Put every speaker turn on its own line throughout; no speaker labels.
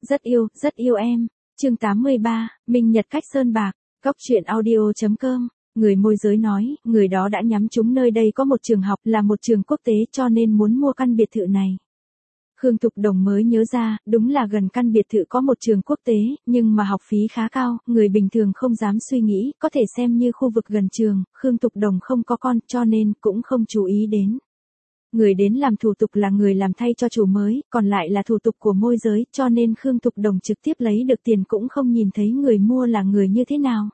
rất yêu em. Chương 83, Minh Nhật cách sơn bạc. Góc truyện audio.com. Người môi giới nói, người đó đã nhắm trúng nơi đây có một trường học, là một trường quốc tế, cho nên muốn mua căn biệt thự này. Khương Thục Đồng mới nhớ ra, đúng là gần căn biệt thự có một trường quốc tế, nhưng mà học phí khá cao, người bình thường không dám suy nghĩ, có thể xem như khu vực gần trường. Khương Thục Đồng không có con, cho nên cũng không chú ý đến. Người đến làm thủ tục là người làm thay cho chủ mới, còn lại là thủ tục của môi giới, cho nên Khương Thục Đồng trực tiếp lấy được tiền cũng không nhìn thấy người mua là người như thế nào.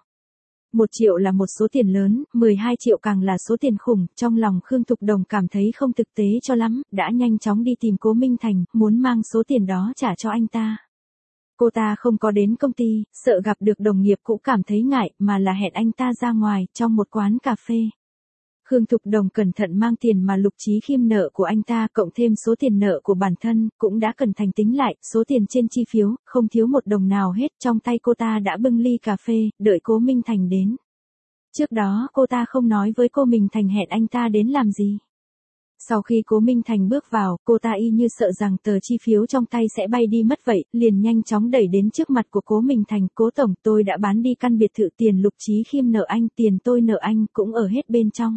1 triệu là một số tiền lớn, 12 triệu càng là số tiền khủng, trong lòng Khương Thục Đồng cảm thấy không thực tế cho lắm, đã nhanh chóng đi tìm Cố Minh Thành, muốn mang số tiền đó trả cho anh ta. Cô ta không có đến công ty, sợ gặp được đồng nghiệp cũng cảm thấy ngại, mà là hẹn anh ta ra ngoài, trong một quán cà phê. Khương Thục Đồng cẩn thận mang tiền mà Lục Chí Khiêm nợ của anh ta, cộng thêm số tiền nợ của bản thân, cũng đã cẩn thận tính lại, số tiền trên chi phiếu, không thiếu một đồng nào hết, trong tay cô ta đã bưng ly cà phê, đợi Cố Minh Thành đến. Trước đó cô ta không nói với Cố Minh Thành hẹn anh ta đến làm gì. Sau khi Cố Minh Thành bước vào, cô ta y như sợ rằng tờ chi phiếu trong tay sẽ bay đi mất vậy, liền nhanh chóng đẩy đến trước mặt của Cố Minh Thành. Cố tổng, tôi đã bán đi căn biệt thự, tiền Lục Chí Khiêm nợ anh, tiền tôi nợ anh cũng ở hết bên trong.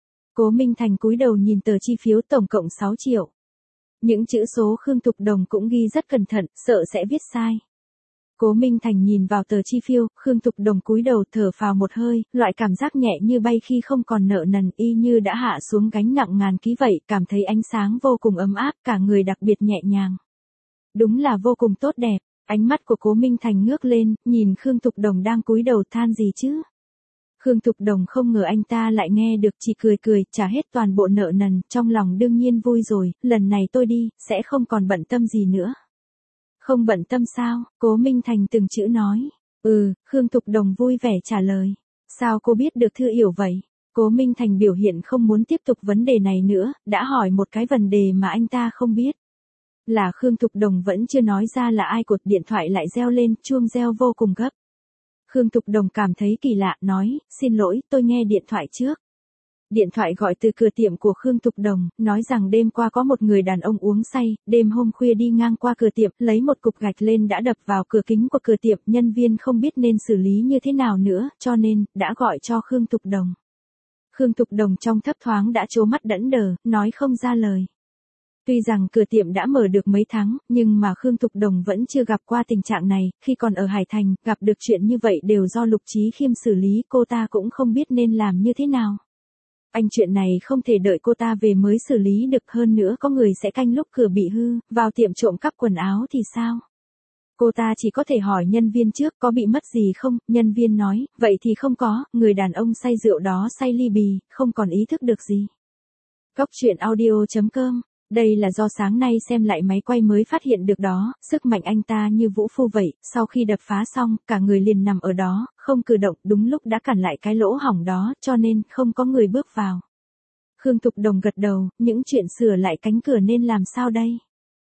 Cố Minh Thành cúi đầu nhìn tờ chi phiếu, tổng cộng 6 triệu. Những chữ số Khương Thục Đồng cũng ghi rất cẩn thận, sợ sẽ viết sai. Cố Minh Thành nhìn vào tờ chi phiếu, Khương Thục Đồng cúi đầu thở phào một hơi, loại cảm giác nhẹ như bay khi không còn nợ nần, y như đã hạ xuống gánh nặng ngàn ký vậy, cảm thấy ánh sáng vô cùng ấm áp, cả người đặc biệt nhẹ nhàng. Đúng là vô cùng tốt đẹp. Ánh mắt của Cố Minh Thành ngước lên, nhìn Khương Thục Đồng đang cúi đầu, than gì chứ? Khương Thục Đồng không ngờ anh ta lại nghe được, chỉ cười cười, trả hết toàn bộ nợ nần, trong lòng đương nhiên vui rồi, lần này tôi đi, sẽ không còn bận tâm gì nữa. Không bận tâm sao? Cố Minh Thành từng chữ nói. Khương Thục Đồng vui vẻ trả lời. Sao cô biết được Thư Yểu vậy? Cố Minh Thành biểu hiện không muốn tiếp tục vấn đề này nữa, đã hỏi một cái vấn đề mà anh ta không biết. Là Khương Thục Đồng vẫn chưa nói ra là ai, cuộc điện thoại lại reo lên, chuông reo vô cùng gấp. Khương Thục Đồng cảm thấy kỳ lạ, nói, xin lỗi, tôi nghe điện thoại trước. Điện thoại gọi từ cửa tiệm của Khương Thục Đồng, nói rằng đêm qua có một người đàn ông uống say, đêm hôm khuya đi ngang qua cửa tiệm, lấy một cục gạch lên đã đập vào cửa kính của cửa tiệm, nhân viên không biết nên xử lý như thế nào nữa, cho nên, đã gọi cho Khương Thục Đồng. Khương Thục Đồng trong thấp thoáng đã trố mắt đẫn đờ, nói không ra lời. Tuy rằng cửa tiệm đã mở được mấy tháng, nhưng mà Khương Thục Đồng vẫn chưa gặp qua tình trạng này, khi còn ở Hải Thành, gặp được chuyện như vậy đều do Lục Chí Khiêm xử lý, cô ta cũng không biết nên làm như thế nào. Chuyện này không thể đợi cô ta về mới xử lý được, hơn nữa có người sẽ canh lúc cửa bị hư, vào tiệm trộm cắp quần áo thì sao? Cô ta chỉ có thể hỏi nhân viên trước có bị mất gì không, nhân viên nói, vậy thì không có, người đàn ông say rượu đó say ly bì, không còn ý thức được gì. Góc truyện audio.com. Đây là do sáng nay xem lại máy quay mới phát hiện được đó, sức mạnh anh ta như vũ phu vậy, sau khi đập phá xong, cả người liền nằm ở đó, không cử động, đúng lúc đã cản lại cái lỗ hổng đó, cho nên không có người bước vào. Khương Thục Đồng gật đầu, những chuyện sửa lại cánh cửa nên làm sao đây?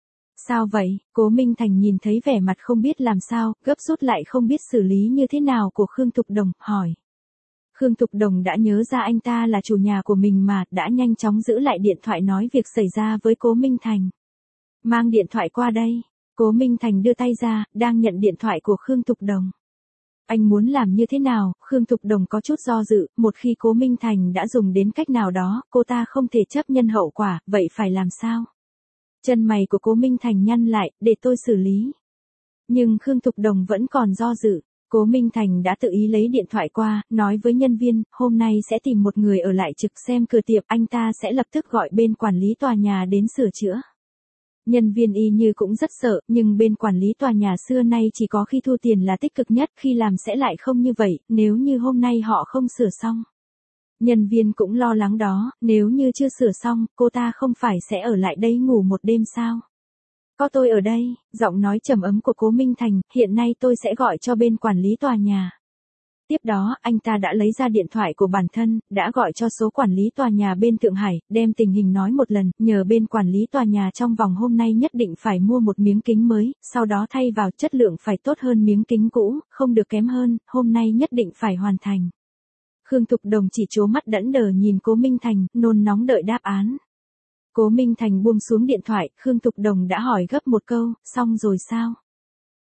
Sao vậy? Cố Minh Thành nhìn thấy vẻ mặt không biết làm sao, gấp rút lại không biết xử lý như thế nào của Khương Thục Đồng, hỏi. Khương Thục Đồng đã nhớ ra anh ta là chủ nhà của mình mà, đã nhanh chóng giữ lại điện thoại nói việc xảy ra với Cố Minh Thành. Mang điện thoại qua đây. Cố Minh Thành đưa tay ra, đang nhận điện thoại của Khương Thục Đồng. Anh muốn làm như thế nào? Khương Thục Đồng có chút do dự, một khi Cố Minh Thành đã dùng đến cách nào đó, cô ta không thể chấp nhận hậu quả, vậy phải làm sao? Chân mày của Cố Minh Thành nhăn lại, để tôi xử lý. Nhưng Khương Thục Đồng vẫn còn do dự. Cố Minh Thành đã tự ý lấy điện thoại qua, nói với nhân viên, hôm nay sẽ tìm một người ở lại trực xem cửa tiệm, anh ta sẽ lập tức gọi bên quản lý tòa nhà đến sửa chữa. Nhân viên y như cũng rất sợ, nhưng bên quản lý tòa nhà xưa nay chỉ có khi thu tiền là tích cực nhất, khi làm sẽ lại không như vậy, nếu như hôm nay họ không sửa xong. Nhân viên cũng lo lắng đó, nếu như chưa sửa xong, cô ta không phải sẽ ở lại đây ngủ một đêm sao? Có tôi ở đây, giọng nói trầm ấm của Cố Minh Thành, hiện nay tôi sẽ gọi cho bên quản lý tòa nhà. Tiếp đó, anh ta đã lấy ra điện thoại của bản thân, đã gọi cho số quản lý tòa nhà bên Thượng Hải, đem tình hình nói một lần, nhờ bên quản lý tòa nhà trong vòng hôm nay nhất định phải mua một miếng kính mới, sau đó thay vào chất lượng phải tốt hơn miếng kính cũ, không được kém hơn, hôm nay nhất định phải hoàn thành. Khương Thục Đồng chỉ trố mắt đẫn đờ nhìn Cố Minh Thành, nôn nóng đợi đáp án. Cố Minh Thành buông xuống điện thoại, Khương Thục Đồng đã hỏi gấp một câu, xong rồi sao?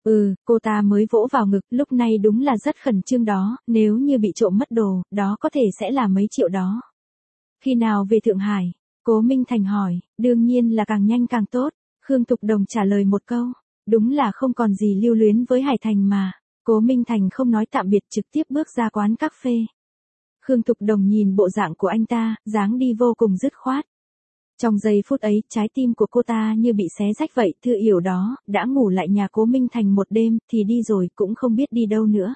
Cô ta mới vỗ vào ngực, lúc này đúng là rất khẩn trương đó, nếu như bị trộm mất đồ, đó có thể sẽ là mấy triệu đó. Khi nào về Thượng Hải? Cố Minh Thành hỏi, đương nhiên là càng nhanh càng tốt. Khương Thục Đồng trả lời một câu, đúng là không còn gì lưu luyến với Hải Thành mà. Cố Minh Thành không nói tạm biệt trực tiếp bước ra quán cà phê. Khương Thục Đồng nhìn bộ dạng của anh ta, dáng đi vô cùng dứt khoát. Trong giây phút ấy, trái tim của cô ta như bị xé rách vậy, Thư Yểu đó, đã ngủ lại nhà Cố Minh Thành một đêm, thì đi rồi cũng không biết đi đâu nữa.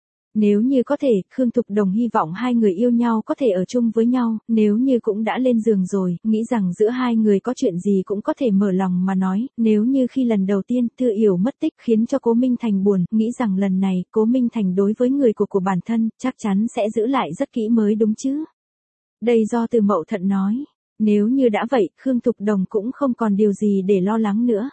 Nếu như có thể, Khương Thục Đồng hy vọng hai người yêu nhau có thể ở chung với nhau, nếu như cũng đã lên giường rồi, nghĩ rằng giữa hai người có chuyện gì cũng có thể mở lòng mà nói, nếu như khi lần đầu tiên Thư Yểu mất tích khiến cho Cố Minh Thành buồn, nghĩ rằng lần này Cố Minh Thành đối với người của bản thân, chắc chắn sẽ giữ lại rất kỹ mới đúng chứ. Đây do Từ Mậu Thận nói, nếu như đã vậy, Khương Thục Đồng cũng không còn điều gì để lo lắng nữa.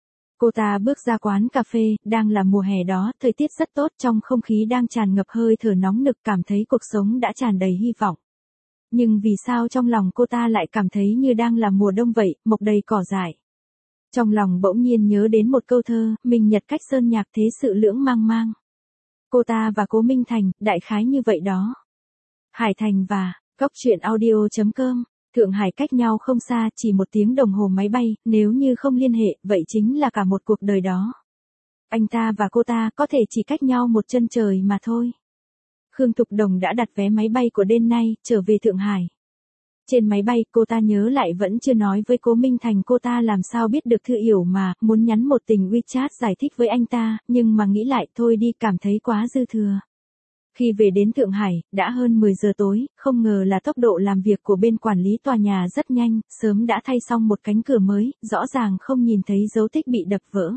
Cô ta bước ra quán cà phê, đang là mùa hè đó, thời tiết rất tốt, trong không khí đang tràn ngập hơi thở nóng nực, cảm thấy cuộc sống đã tràn đầy hy vọng. Nhưng vì sao trong lòng cô ta lại cảm thấy như đang là mùa đông vậy, mọc đầy cỏ dại. Trong lòng bỗng nhiên nhớ đến một câu thơ, mình nhật cách sơn nhạc thế sự lưỡng mang mang. Cô ta và Cố Minh Thành, đại khái như vậy đó. Hải Thành và Cóc Truyện Audio.com, Thượng Hải cách nhau không xa, chỉ 1 tiếng đồng hồ máy bay, nếu như không liên hệ, vậy chính là cả một cuộc đời đó. Anh ta và cô ta có thể chỉ cách nhau một chân trời mà thôi. Khương Thục Đồng đã đặt vé máy bay của đêm nay, trở về Thượng Hải. Trên máy bay, cô ta nhớ lại vẫn chưa nói với Cố Minh Thành cô ta làm sao biết được Thư Yểu mà, muốn nhắn một tình WeChat giải thích với anh ta, nhưng mà nghĩ lại thôi đi, cảm thấy quá dư thừa. Khi về đến Thượng Hải, đã hơn 10 giờ tối, không ngờ là tốc độ làm việc của bên quản lý tòa nhà rất nhanh, sớm đã thay xong một cánh cửa mới, rõ ràng không nhìn thấy dấu tích bị đập vỡ.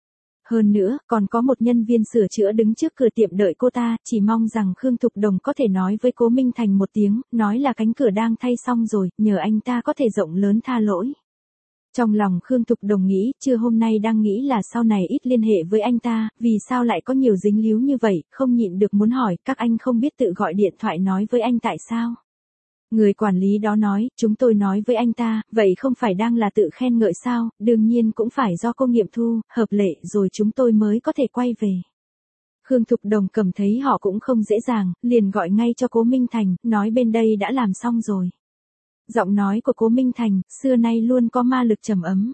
Hơn nữa, còn có một nhân viên sửa chữa đứng trước cửa tiệm đợi cô ta, chỉ mong rằng Khương Thục Đồng có thể nói với Cố Minh Thành một tiếng, nói là cánh cửa đang thay xong rồi, nhờ anh ta có thể rộng lớn tha lỗi. Trong lòng Khương Thục Đồng nghĩ, trưa hôm nay đang nghĩ là sau này ít liên hệ với anh ta, vì sao lại có nhiều dính líu như vậy, không nhịn được muốn hỏi, các anh không biết tự gọi điện thoại nói với anh tại sao? Người quản lý đó nói, chúng tôi nói với anh ta, vậy không phải đang là tự khen ngợi sao, đương nhiên cũng phải do cô nghiệm thu, hợp lệ rồi chúng tôi mới có thể quay về. Khương Thục Đồng cảm thấy họ cũng không dễ dàng, liền gọi ngay cho Cố Minh Thành, nói bên đây đã làm xong rồi. Giọng nói của Cố Minh Thành, xưa nay luôn có ma lực trầm ấm.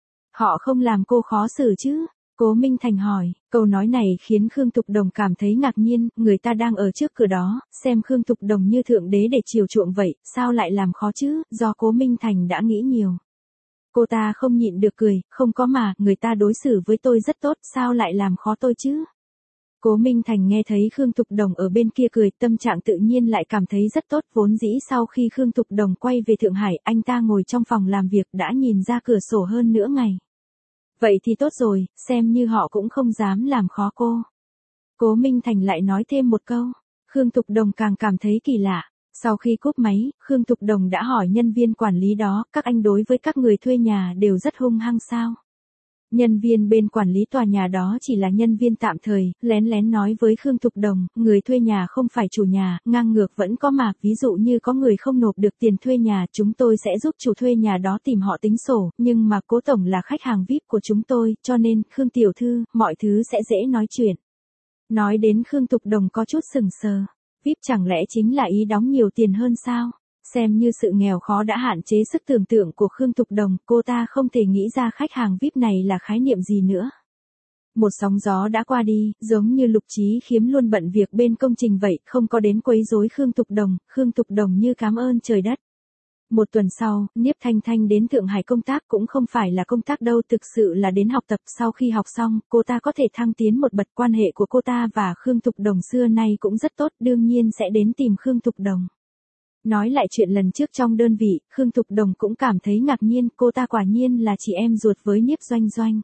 Họ không làm cô khó xử chứ? Cố Minh Thành hỏi, câu nói này khiến Khương Thục Đồng cảm thấy ngạc nhiên, người ta đang ở trước cửa đó, xem Khương Thục Đồng như thượng đế để chiều chuộng vậy, sao lại làm khó chứ, do Cố Minh Thành đã nghĩ nhiều. Cô ta không nhịn được cười, không có mà, người ta đối xử với tôi rất tốt, sao lại làm khó tôi chứ? Cố Minh Thành nghe thấy Khương Thục Đồng ở bên kia cười, tâm trạng tự nhiên lại cảm thấy rất tốt, vốn dĩ sau khi Khương Thục Đồng quay về Thượng Hải, anh ta ngồi trong phòng làm việc đã nhìn ra cửa sổ hơn nửa ngày. Vậy thì tốt rồi, xem như họ cũng không dám làm khó cô. Cố Minh Thành lại nói thêm một câu, Khương Thục Đồng càng cảm thấy kỳ lạ. Sau khi cúp máy, Khương Thục Đồng đã hỏi nhân viên quản lý đó, các anh đối với các người thuê nhà đều rất hung hăng sao? Nhân viên bên quản lý tòa nhà đó chỉ là nhân viên tạm thời, lén lén nói với Khương Thục Đồng, người thuê nhà không phải chủ nhà, ngang ngược vẫn có mà, ví dụ như có người không nộp được tiền thuê nhà, chúng tôi sẽ giúp chủ thuê nhà đó tìm họ tính sổ, nhưng mà Cố tổng là khách hàng VIP của chúng tôi, cho nên, Khương tiểu thư, mọi thứ sẽ dễ nói chuyện. Nói đến Khương Thục Đồng có chút sừng sờ, VIP chẳng lẽ chính là ý đóng nhiều tiền hơn sao? Xem như sự nghèo khó đã hạn chế sức tưởng tượng của Khương Thục Đồng, cô ta không thể nghĩ ra khách hàng VIP này là khái niệm gì nữa. Một sóng gió đã qua đi, giống như Lục Chí Khiếm luôn bận việc bên công trình vậy, không có đến quấy rối Khương Thục Đồng như cảm ơn trời đất. Một tuần sau, Niếp Thanh Thanh đến Thượng Hải công tác cũng không phải là công tác đâu, thực sự là đến học tập. Sau khi học xong, cô ta có thể thăng tiến một bậc, quan hệ của cô ta và Khương Thục Đồng xưa nay cũng rất tốt, đương nhiên sẽ đến tìm Khương Thục Đồng. Nói lại chuyện lần trước trong đơn vị, Khương Thục Đồng cũng cảm thấy ngạc nhiên, cô ta quả nhiên là chị em ruột với Niếp Doanh Doanh.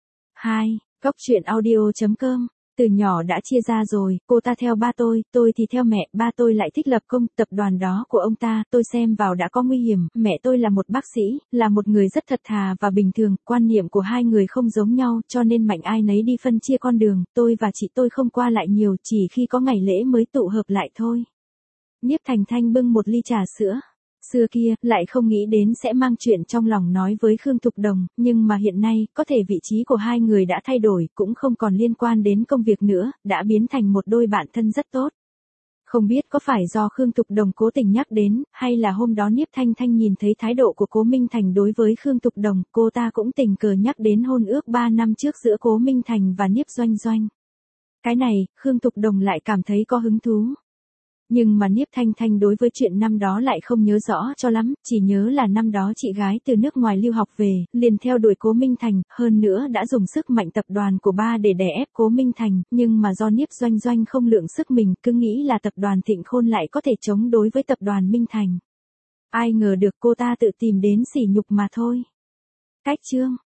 2. Cóc Truyện Audio.com. Từ nhỏ đã chia ra rồi, cô ta theo ba tôi thì theo mẹ, ba tôi lại thích lập công, tập đoàn đó của ông ta, tôi xem vào đã có nguy hiểm, mẹ tôi là một bác sĩ, là một người rất thật thà và bình thường, quan niệm của hai người không giống nhau, cho nên mạnh ai nấy đi phân chia con đường, tôi và chị tôi không qua lại nhiều, chỉ khi có ngày lễ mới tụ hợp lại thôi. Niếp Thanh Thanh bưng một ly trà sữa. Xưa kia, lại không nghĩ đến sẽ mang chuyện trong lòng nói với Khương Thục Đồng, nhưng mà hiện nay, có thể vị trí của hai người đã thay đổi, cũng không còn liên quan đến công việc nữa, đã biến thành một đôi bạn thân rất tốt. Không biết có phải do Khương Thục Đồng cố tình nhắc đến, hay là hôm đó Niếp Thanh Thanh nhìn thấy thái độ của Cố Minh Thành đối với Khương Thục Đồng, cô ta cũng tình cờ nhắc đến hôn ước 3 năm trước giữa Cố Minh Thành và Niếp Doanh Doanh. Cái này, Khương Thục Đồng lại cảm thấy có hứng thú. Nhưng mà Niếp Thanh Thanh đối với chuyện năm đó lại không nhớ rõ cho lắm, chỉ nhớ là năm đó chị gái từ nước ngoài lưu học về, liền theo đuổi Cố Minh Thành, hơn nữa đã dùng sức mạnh tập đoàn của ba để đè ép Cố Minh Thành, nhưng mà do Niếp Doanh Doanh không lượng sức mình, cứ nghĩ là tập đoàn Thịnh Khôn lại có thể chống đối với tập đoàn Minh Thành. Ai ngờ được cô ta tự tìm đến sỉ nhục mà thôi. Cách chương